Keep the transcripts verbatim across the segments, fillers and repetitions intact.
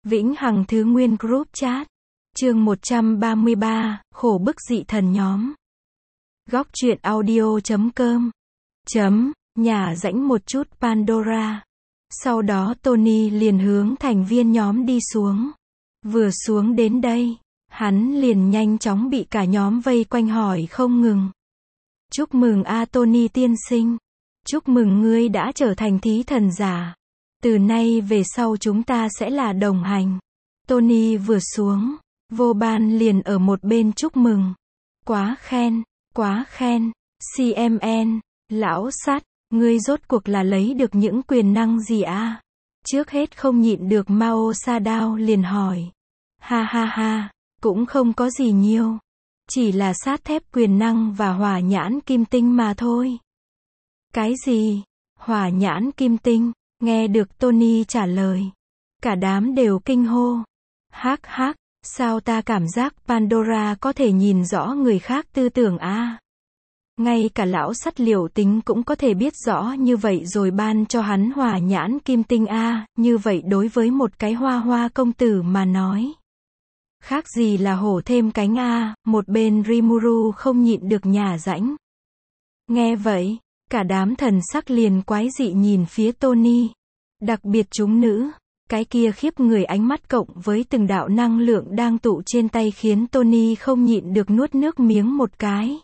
Vĩnh Hằng Thứ Nguyên Group Chat. Chương một trăm ba mươi ba, khổ bức dị thần nhóm. Góc truyện audio chấm com. Chấm, nhả rãnh một chút Pandora. Sau đó Tony liền hướng thành viên nhóm đi xuống. Vừa xuống đến đây, hắn liền nhanh chóng bị cả nhóm vây quanh hỏi không ngừng. Chúc mừng a Tony tiên sinh. Chúc mừng ngươi đã trở thành thí thần giả. Từ nay về sau chúng ta sẽ là đồng hành. Tony vừa xuống, vô ban liền ở một bên chúc mừng. Quá khen, quá khen, xê em en, lão sắt, ngươi rốt cuộc là lấy được những quyền năng gì à? Trước hết không nhịn được Mao Sa Đao liền hỏi. Ha ha ha, cũng không có gì nhiều. Chỉ là sát thép quyền năng và hỏa nhãn kim tinh mà thôi. Cái gì? Hỏa nhãn kim tinh? Nghe được Tony trả lời, cả đám đều kinh hô. Hắc hắc, sao ta cảm giác Pandora có thể nhìn rõ người khác tư tưởng a? À? Ngay cả lão sắt Liều Tính cũng có thể biết rõ như vậy rồi ban cho hắn hỏa nhãn kim tinh a, à, như vậy đối với một cái hoa hoa công tử mà nói. Khác gì là hổ thêm cánh a, à, một bên Rimuru không nhịn được nhả rãnh. Nghe vậy, cả đám thần sắc liền quái dị nhìn phía Tony. Đặc biệt chúng nữ, cái kia khiếp người ánh mắt cộng với từng đạo năng lượng đang tụ trên tay khiến Tony không nhịn được nuốt nước miếng một cái.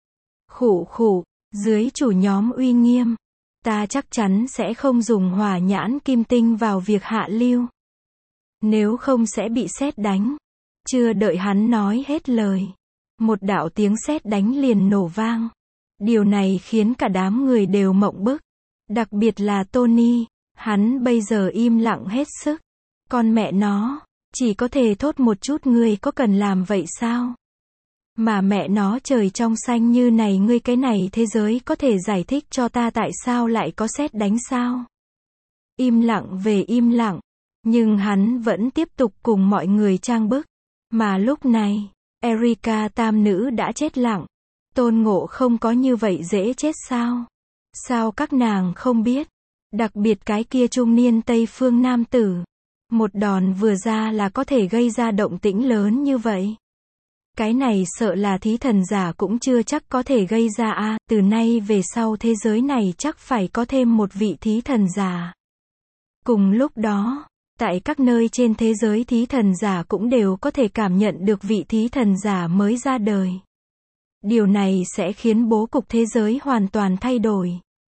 Khụ khụ, dưới chủ nhóm uy nghiêm, ta chắc chắn sẽ không dùng hỏa nhãn kim tinh vào việc hạ lưu. Nếu không sẽ bị sét đánh. Chưa đợi hắn nói hết lời, một đạo tiếng sét đánh liền nổ vang. Điều này khiến cả đám người đều mộng bức. Đặc biệt là Tony, hắn bây giờ im lặng hết sức. Con mẹ nó, chỉ có thể thốt một chút ngươi có cần làm vậy sao? Mà mẹ nó trời trong xanh như này ngươi cái này thế giới có thể giải thích cho ta tại sao lại có sét đánh sao? Im lặng về im lặng, nhưng hắn vẫn tiếp tục cùng mọi người trang bức. Mà lúc này, Erika tam nữ đã chết lặng. Tôn Ngộ không có như vậy dễ chết sao? Sao các nàng không biết? Đặc biệt cái kia trung niên Tây phương nam tử. Một đòn vừa ra là có thể gây ra động tĩnh lớn như vậy. Cái này sợ là thí thần giả cũng chưa chắc có thể gây ra a, à, từ nay về sau thế giới này chắc phải có thêm một vị thí thần giả. Cùng lúc đó, tại các nơi trên thế giới thí thần giả cũng đều có thể cảm nhận được vị thí thần giả mới ra đời. Điều này sẽ khiến bố cục thế giới hoàn toàn thay đổi.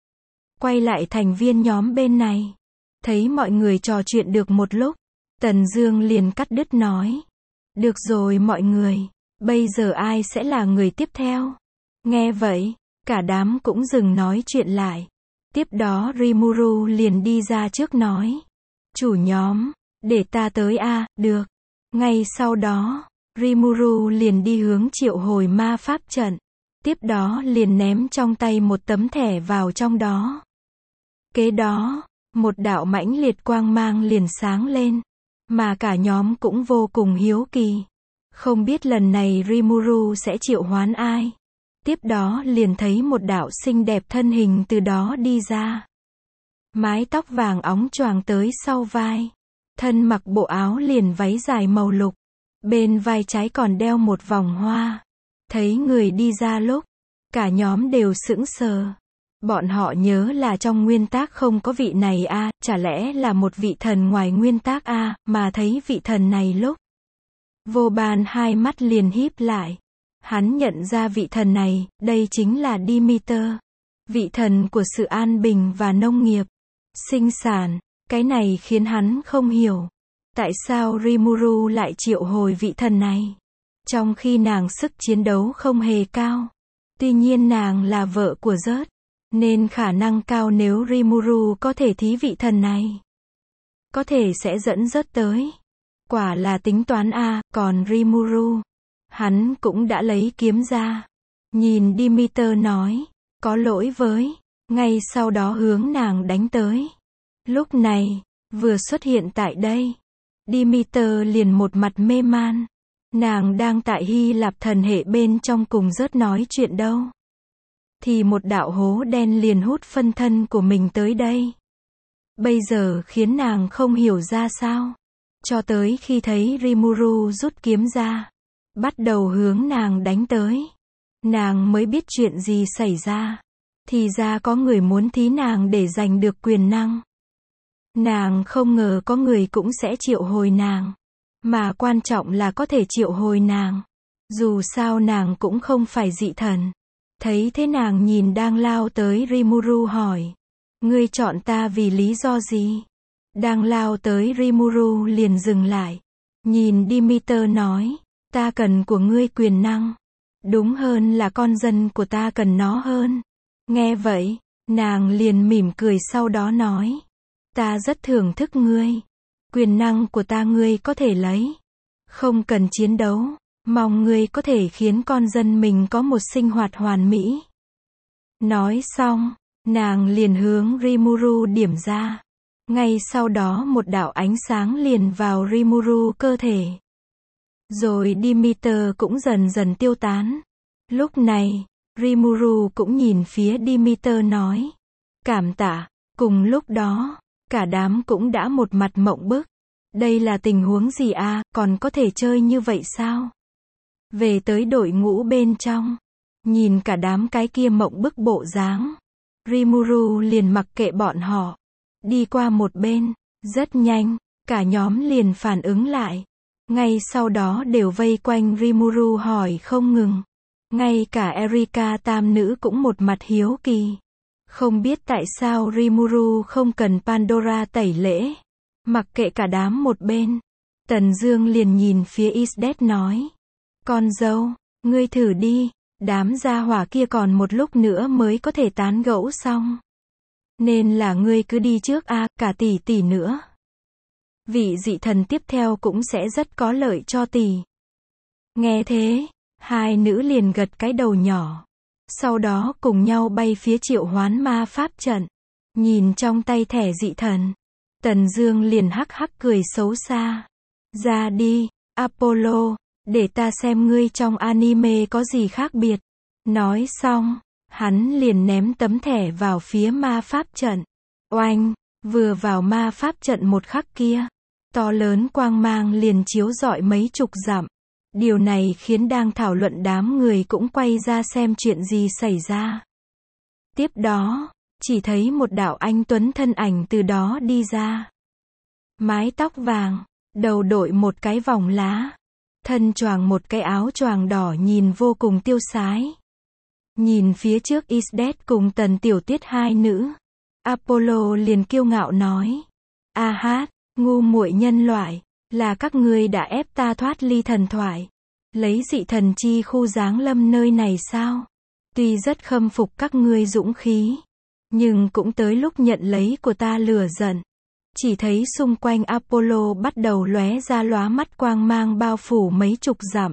Quay lại thành viên nhóm bên này. Thấy mọi người trò chuyện được một lúc, Tần Dương liền cắt đứt nói. Được rồi mọi người, bây giờ ai sẽ là người tiếp theo? Nghe vậy, cả đám cũng dừng nói chuyện lại. Tiếp đó Rimuru liền đi ra trước nói. Chủ nhóm, để ta tới a, à, được. Ngay sau đó, Rimuru liền đi hướng triệu hồi ma pháp trận. Tiếp đó liền ném trong tay một tấm thẻ vào trong đó. Kế đó, một đạo mãnh liệt quang mang liền sáng lên. Mà cả nhóm cũng vô cùng hiếu kỳ. Không biết lần này Rimuru sẽ triệu hoán ai. Tiếp đó liền thấy một đạo xinh đẹp thân hình từ đó đi ra. Mái tóc vàng óng choàng tới sau vai. Thân mặc bộ áo liền váy dài màu lục. Bên vai trái còn đeo một vòng hoa. Thấy người đi ra lúc, cả nhóm đều sững sờ. Bọn họ nhớ là trong nguyên tác không có vị này a, à, chả lẽ là một vị thần ngoài nguyên tác a, à, mà thấy vị thần này lúc. Vô Ban hai mắt liền híp lại. Hắn nhận ra vị thần này, đây chính là Demeter. Vị thần của sự an bình và nông nghiệp, sinh sản. Cái này khiến hắn không hiểu. Tại sao Rimuru lại triệu hồi vị thần này? Trong khi nàng sức chiến đấu không hề cao. Tuy nhiên nàng là vợ của Zeus, nên khả năng cao nếu Rimuru có thể thí vị thần này, có thể sẽ dẫn Zeus tới. Quả là tính toán a, à, còn Rimuru, hắn cũng đã lấy kiếm ra. Nhìn Demeter nói, có lỗi với, ngay sau đó hướng nàng đánh tới. Lúc này, vừa xuất hiện tại đây, Demeter liền một mặt mê man. Nàng đang tại Hy Lạp thần hệ bên trong cùng Zeus nói chuyện đâu. Thì một đạo hố đen liền hút phân thân của mình tới đây. Bây giờ khiến nàng không hiểu ra sao. cho tới khi thấy Rimuru rút kiếm ra, bắt đầu hướng nàng đánh tới. Nàng mới biết chuyện gì xảy ra. Thì ra có người muốn thí nàng để giành được quyền năng. Nàng không ngờ có người cũng sẽ triệu hồi nàng. Mà quan trọng là có thể triệu hồi nàng. Dù sao nàng cũng không phải dị thần. Thấy thế nàng nhìn đang lao tới Rimuru hỏi. Ngươi chọn ta vì lý do gì? Đang lao tới Rimuru liền dừng lại. Nhìn Demeter nói. Ta cần của ngươi quyền năng. Đúng hơn là con dân của ta cần nó hơn. Nghe vậy, nàng liền mỉm cười sau đó nói. Ta rất thưởng thức ngươi. Quyền năng của ta ngươi có thể lấy. Không cần chiến đấu. Mong ngươi có thể khiến con dân mình có một sinh hoạt hoàn mỹ. Nói xong, nàng liền hướng Rimuru điểm ra. Ngay sau đó một đạo ánh sáng liền vào Rimuru cơ thể. Rồi Demeter cũng dần dần tiêu tán. Lúc này, Rimuru cũng nhìn phía Demeter nói. Cảm tạ. Cùng lúc đó, cả đám cũng đã một mặt mộng bức. Đây là tình huống gì à, còn có thể chơi như vậy sao? Về tới đội ngũ bên trong. Nhìn cả đám cái kia mộng bức bộ dáng. Rimuru liền mặc kệ bọn họ. Đi qua một bên. Rất nhanh, cả nhóm liền phản ứng lại. Ngay sau đó đều vây quanh Rimuru hỏi không ngừng. Ngay cả Erika tam nữ cũng một mặt hiếu kỳ. Không biết tại sao Rimuru không cần Pandora tẩy lễ. Mặc kệ cả đám một bên. Tần Dương liền nhìn phía Isdet nói. Con dâu, ngươi thử đi. Đám gia hỏa kia còn một lúc nữa mới có thể tán gẫu xong. Nên là ngươi cứ đi trước a, à, cả tỷ tỷ nữa. Vị dị thần tiếp theo cũng sẽ rất có lợi cho tỷ. Nghe thế, hai nữ liền gật cái đầu nhỏ. Sau đó cùng nhau bay phía triệu hoán ma pháp trận. Nhìn trong tay thẻ dị thần. Tần Dương liền hắc hắc cười xấu xa. Ra đi, Apollo, để ta xem ngươi trong anime có gì khác biệt. Nói xong, hắn liền ném tấm thẻ vào phía ma pháp trận. Oanh, vừa vào ma pháp trận một khắc kia. To lớn quang mang liền chiếu rọi mấy chục dặm. Điều này khiến đang thảo luận đám người cũng quay ra xem chuyện gì xảy ra. Tiếp đó, chỉ thấy một đạo anh tuấn thân ảnh từ đó đi ra. Mái tóc vàng, đầu đội một cái vòng lá, thân choàng một cái áo choàng đỏ nhìn vô cùng tiêu sái. Nhìn phía trước Isdet cùng Tần Tiểu Tiết hai nữ, Apollo liền kiêu ngạo nói: "A hát, ngu muội nhân loại, là các ngươi đã ép ta thoát ly thần thoại, lấy dị thần chi khu giáng lâm nơi này sao? Tuy rất khâm phục các ngươi dũng khí, nhưng cũng tới lúc nhận lấy của ta lửa giận." Chỉ thấy xung quanh Apollo bắt đầu lóe ra lóa mắt quang mang bao phủ mấy chục dặm.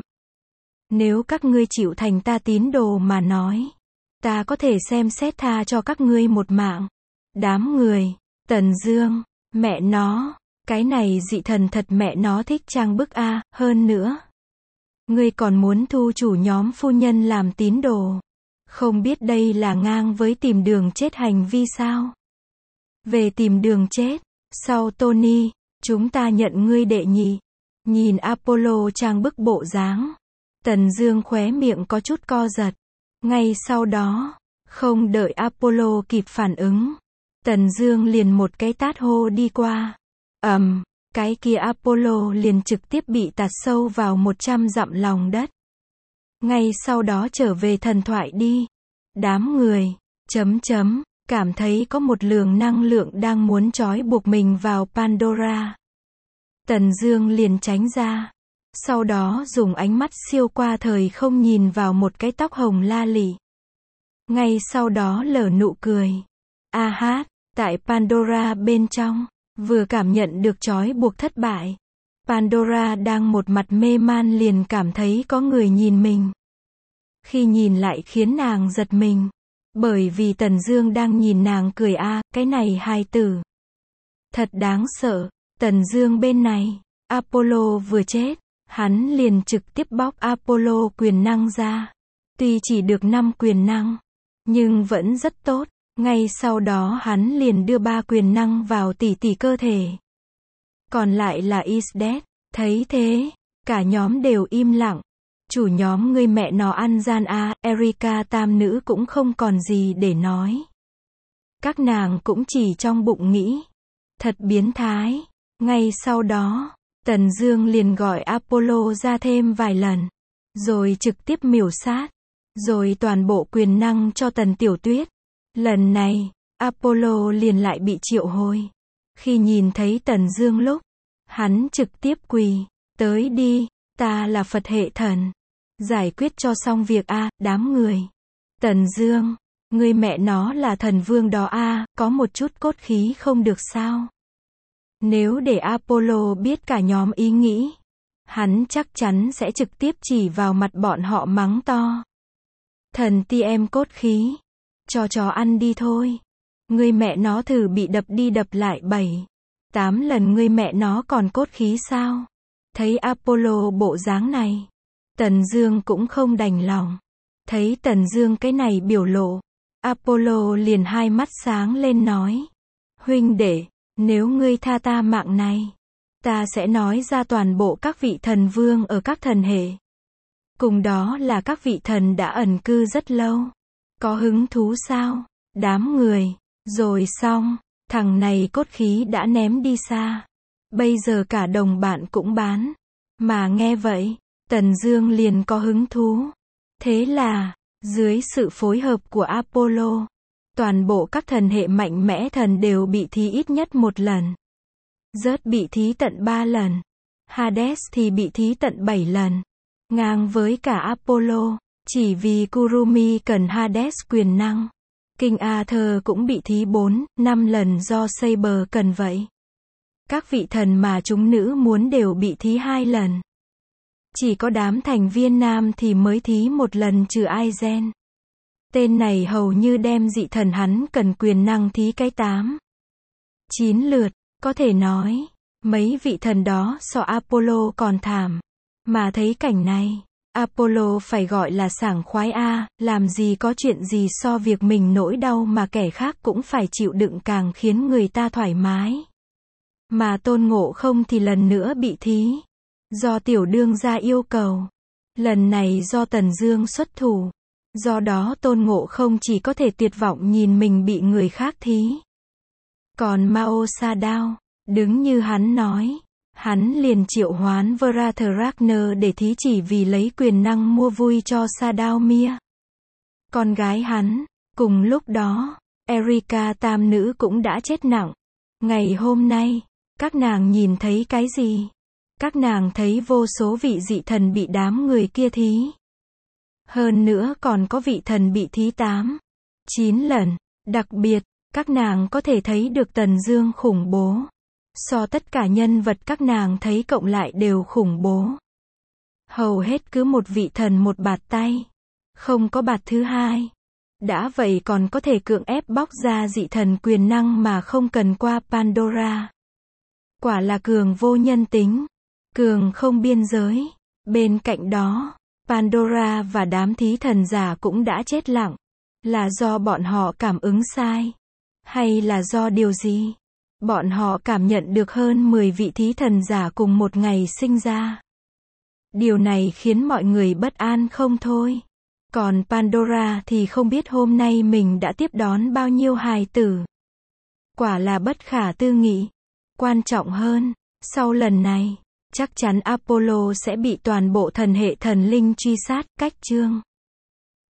Nếu các ngươi chịu thành ta tín đồ mà nói, ta có thể xem xét tha cho các ngươi một mạng. Đám người, Tần Dương, mẹ nó, cái này dị thần thật mẹ nó thích trang bức a, hơn nữa. Ngươi còn muốn thu chủ nhóm phu nhân làm tín đồ. Không biết đây là ngang với tìm đường chết hành vi sao? Về tìm đường chết, sau Tony, chúng ta nhận ngươi đệ nhị. Nhìn Apollo trang bức bộ dáng, Tần Dương khóe miệng có chút co giật. Ngay sau đó, không đợi Apollo kịp phản ứng, Tần Dương liền một cái tát hô đi qua. Ầm, um, cái kia Apollo liền trực tiếp bị tạt sâu vào một trăm dặm lòng đất. Ngay sau đó trở về thần thoại đi. Đám người, chấm chấm, cảm thấy có một luồng năng lượng đang muốn trói buộc mình vào Pandora. Tần Dương liền tránh ra. Sau đó dùng ánh mắt siêu qua thời không nhìn vào một cái tóc hồng la lị. Ngay sau đó lở nụ cười. A hát, tại Pandora bên trong, vừa cảm nhận được trói buộc thất bại. Pandora đang một mặt mê man liền cảm thấy có người nhìn mình. Khi nhìn lại khiến nàng giật mình. Bởi vì Tần Dương đang nhìn nàng cười a, à, cái này hài tử. Thật đáng sợ. Tần Dương bên này, Apollo vừa chết, hắn liền trực tiếp bóc Apollo quyền năng ra. Tuy chỉ được năm quyền năng, nhưng vẫn rất tốt. Ngay sau đó hắn liền đưa ba quyền năng vào tỷ tỷ cơ thể. còn lại là Isdet. Thấy thế, cả nhóm đều im lặng. Chủ nhóm người mẹ nó ăn gian a, Erika tam nữ cũng không còn gì để nói. Các nàng cũng chỉ trong bụng nghĩ. Thật biến thái. Ngay sau đó, Tần Dương liền gọi Apollo ra thêm vài lần. Rồi trực tiếp miểu sát. Rồi toàn bộ quyền năng cho Tần Tiểu Tuyết. Lần này, Apollo liền lại bị triệu hồi. Khi nhìn thấy Tần Dương lúc, hắn trực tiếp quỳ. Tới đi, ta là Phật hệ thần. Giải quyết cho xong việc a, đám người. Tần Dương, ngươi mẹ nó là thần vương đó a, có một chút cốt khí không được sao? Nếu để Apollo biết cả nhóm ý nghĩ, hắn chắc chắn sẽ trực tiếp chỉ vào mặt bọn họ mắng to. Thần ti em cốt khí, cho chó ăn đi thôi. Ngươi mẹ nó thử bị đập đi đập lại bảy, tám lần ngươi mẹ nó còn cốt khí sao? Thấy Apollo bộ dáng này, Tần Dương cũng không đành lòng. Thấy Tần Dương cái này biểu lộ, Apollo liền hai mắt sáng lên nói. Huynh đệ, nếu ngươi tha ta mạng này, ta sẽ nói ra toàn bộ các vị thần vương ở các thần hệ. Cùng đó là các vị thần đã ẩn cư rất lâu. Có hứng thú sao? Đám người. Rồi xong, thằng này cốt khí đã ném đi xa. Bây giờ cả đồng bạn cũng bán. Mà nghe vậy, Tần Dương liền có hứng thú. Thế là, dưới sự phối hợp của Apollo, toàn bộ các thần hệ mạnh mẽ thần đều bị thí ít nhất một lần. Zeus bị thí tận ba lần. Hades thì bị thí tận bảy lần. Ngang với cả Apollo, chỉ vì Kurumi cần Hades quyền năng. King Arthur cũng bị thí bốn, năm lần do Saber cần vậy. Các vị thần mà chúng nữ muốn đều bị thí hai lần. Chỉ có đám thành viên nam thì mới thí một lần trừ Aizen. Tên này hầu như đem dị thần hắn cần quyền năng thí cái tám, chín lượt, có thể nói, mấy vị thần đó so Apollo còn thảm. Mà thấy cảnh này, Apollo phải gọi là sảng khoái a, làm gì có chuyện gì so việc mình nỗi đau mà kẻ khác cũng phải chịu đựng càng khiến người ta thoải mái. Mà Tôn Ngộ Không thì lần nữa bị thí. Do tiểu đương gia yêu cầu. Lần này do Tần Dương xuất thủ. Do đó Tôn Ngộ Không chỉ có thể tuyệt vọng nhìn mình bị người khác thí. Còn Mao Sa Đao, đứng như hắn nói, hắn liền triệu hoán Varatharaghna để thí chỉ vì lấy quyền năng mua vui cho Sa Đao Mia. Con gái hắn, cùng lúc đó, Erika tam nữ cũng đã chết nặng. Ngày hôm nay, các nàng nhìn thấy cái gì? Các nàng thấy vô số vị dị thần bị đám người kia thí. Hơn nữa còn có vị thần bị thí tám, chín lần. Đặc biệt, các nàng có thể thấy được Tần Dương khủng bố. So tất cả nhân vật các nàng thấy cộng lại đều khủng bố. Hầu hết cứ một vị thần một bạt tay. Không có bạt thứ hai. Đã vậy còn có thể cưỡng ép bóc ra dị thần quyền năng mà không cần qua Pandora. Quả là cường vô nhân tính. Cường không biên giới. Bên cạnh đó, Pandora và đám thí thần giả cũng đã chết lặng. Là do bọn họ cảm ứng sai? Hay là do điều gì? Bọn họ cảm nhận được hơn mười vị thí thần giả cùng một ngày sinh ra. Điều này khiến mọi người bất an không thôi. Còn Pandora thì không biết hôm nay mình đã tiếp đón bao nhiêu hài tử. Quả là bất khả tư nghị. Quan trọng hơn, sau lần này, chắc chắn Apollo sẽ bị toàn bộ thần hệ thần linh truy sát, cách chương.